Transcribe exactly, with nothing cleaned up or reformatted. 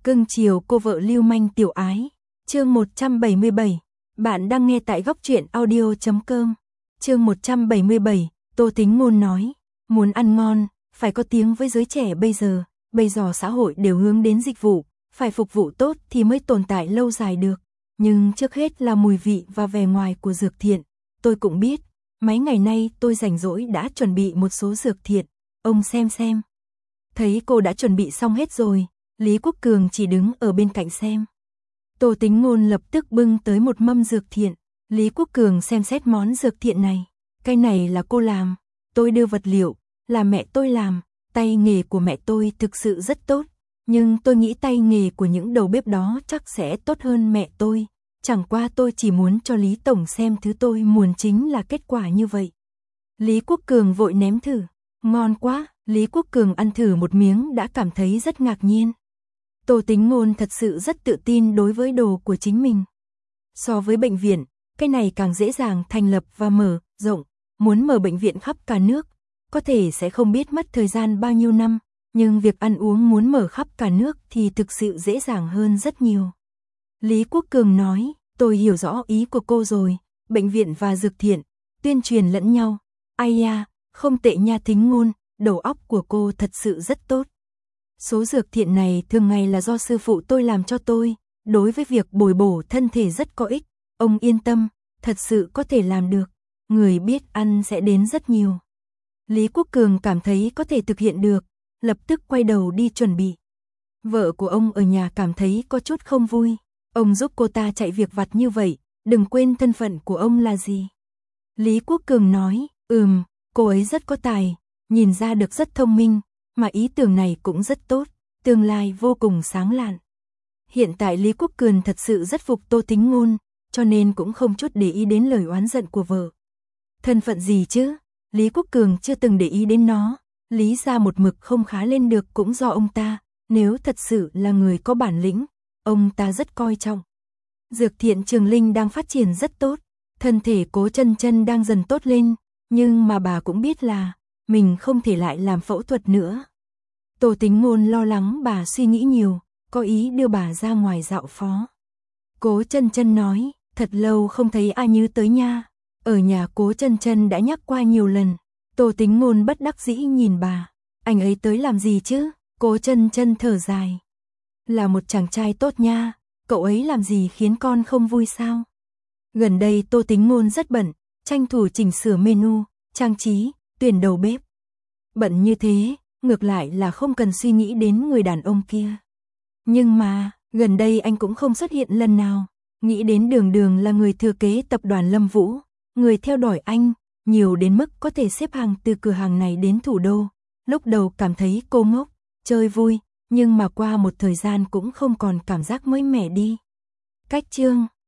Cưng chiều cô vợ lưu manh tiểu ái. Chương một trăm bảy mươi bảy. Bạn đang nghe tại góc truyện audio chấm com. Chương một trăm bảy mươi bảy, Tô Tính Ngôn nói, muốn ăn ngon, phải có tiếng với giới trẻ bây giờ, bây giờ xã hội đều hướng đến dịch vụ, phải phục vụ tốt thì mới tồn tại lâu dài được. Nhưng trước hết là mùi vị và vẻ ngoài của dược thiện. Tôi cũng biết, mấy ngày nay tôi rảnh rỗi đã chuẩn bị một số dược thiện, ông xem xem. Thấy cô đã chuẩn bị xong hết rồi, Lý Quốc Cường chỉ đứng ở bên cạnh xem. Tô Tính Ngôn lập tức bưng tới một mâm dược thiện. Lý Quốc Cường xem xét món dược thiện này. Cái này là cô làm, tôi đưa vật liệu, là mẹ tôi làm, tay nghề của mẹ tôi thực sự rất tốt. Nhưng tôi nghĩ tay nghề của những đầu bếp đó chắc sẽ tốt hơn mẹ tôi. Chẳng qua tôi chỉ muốn cho Lý Tổng xem thứ tôi muốn chính là kết quả như vậy. Lý Quốc Cường vội ném thử. Ngon quá, Lý Quốc Cường ăn thử một miếng đã cảm thấy rất ngạc nhiên. Tô Tính Ngôn thật sự rất tự tin đối với đồ của chính mình. So với bệnh viện, cái này càng dễ dàng thành lập và mở rộng. Muốn mở bệnh viện khắp cả nước, có thể sẽ không biết mất thời gian bao nhiêu năm, nhưng việc ăn uống muốn mở khắp cả nước thì thực sự dễ dàng hơn rất nhiều. Lý Quốc Cường nói, tôi hiểu rõ ý của cô rồi, bệnh viện và dược thiện, tuyên truyền lẫn nhau. Ai da, không tệ nha Tính Ngôn, đầu óc của cô thật sự rất tốt. Số dược thiện này thường ngày là do sư phụ tôi làm cho tôi, đối với việc bồi bổ thân thể rất có ích, ông yên tâm, thật sự có thể làm được, người biết ăn sẽ đến rất nhiều. Lý Quốc Cường cảm thấy có thể thực hiện được, lập tức quay đầu đi chuẩn bị. Vợ của ông ở nhà cảm thấy có chút không vui, ông giúp cô ta chạy việc vặt như vậy, đừng quên thân phận của ông là gì. Lý Quốc Cường nói, ừm, cô ấy rất có tài, nhìn ra được rất thông minh, mà ý tưởng này cũng rất tốt, tương lai vô cùng sáng lạn. Hiện tại Lý Quốc Cường thật sự rất phục Tô Tính Ngôn, cho nên cũng không chút để ý đến lời oán giận của vợ. Thân phận gì chứ? Lý Quốc Cường chưa từng để ý đến nó, Lý gia một mực không khá lên được cũng do ông ta, nếu thật sự là người có bản lĩnh, ông ta rất coi trọng. Dược thiện Trường Linh đang phát triển rất tốt, thân thể Cố Chân Chân đang dần tốt lên, nhưng mà bà cũng biết là mình không thể lại làm phẫu thuật nữa. Tô Tính Ngôn lo lắng bà suy nghĩ nhiều, có ý đưa bà ra ngoài dạo phố. Cố Chân Chân nói, thật lâu không thấy ai nhớ tới nha. Ở nhà Cố Chân Chân đã nhắc qua nhiều lần. Tô Tính Ngôn bất đắc dĩ nhìn bà, anh ấy tới làm gì chứ? Cố Chân Chân thở dài. Là một chàng trai tốt nha, cậu ấy làm gì khiến con không vui sao? Gần đây Tô Tính Ngôn rất bận, tranh thủ chỉnh sửa menu, trang trí, tuyển đầu bếp. Bận như thế, ngược lại là không cần suy nghĩ đến người đàn ông kia. Nhưng mà, gần đây anh cũng không xuất hiện lần nào, nghĩ đến Đường Đường là người thừa kế tập đoàn Lâm Vũ, người theo đuổi anh, nhiều đến mức có thể xếp hàng từ cửa hàng này đến thủ đô. Lúc đầu cảm thấy cô ngốc, chơi vui, nhưng mà qua một thời gian cũng không còn cảm giác mới mẻ đi. Cách chương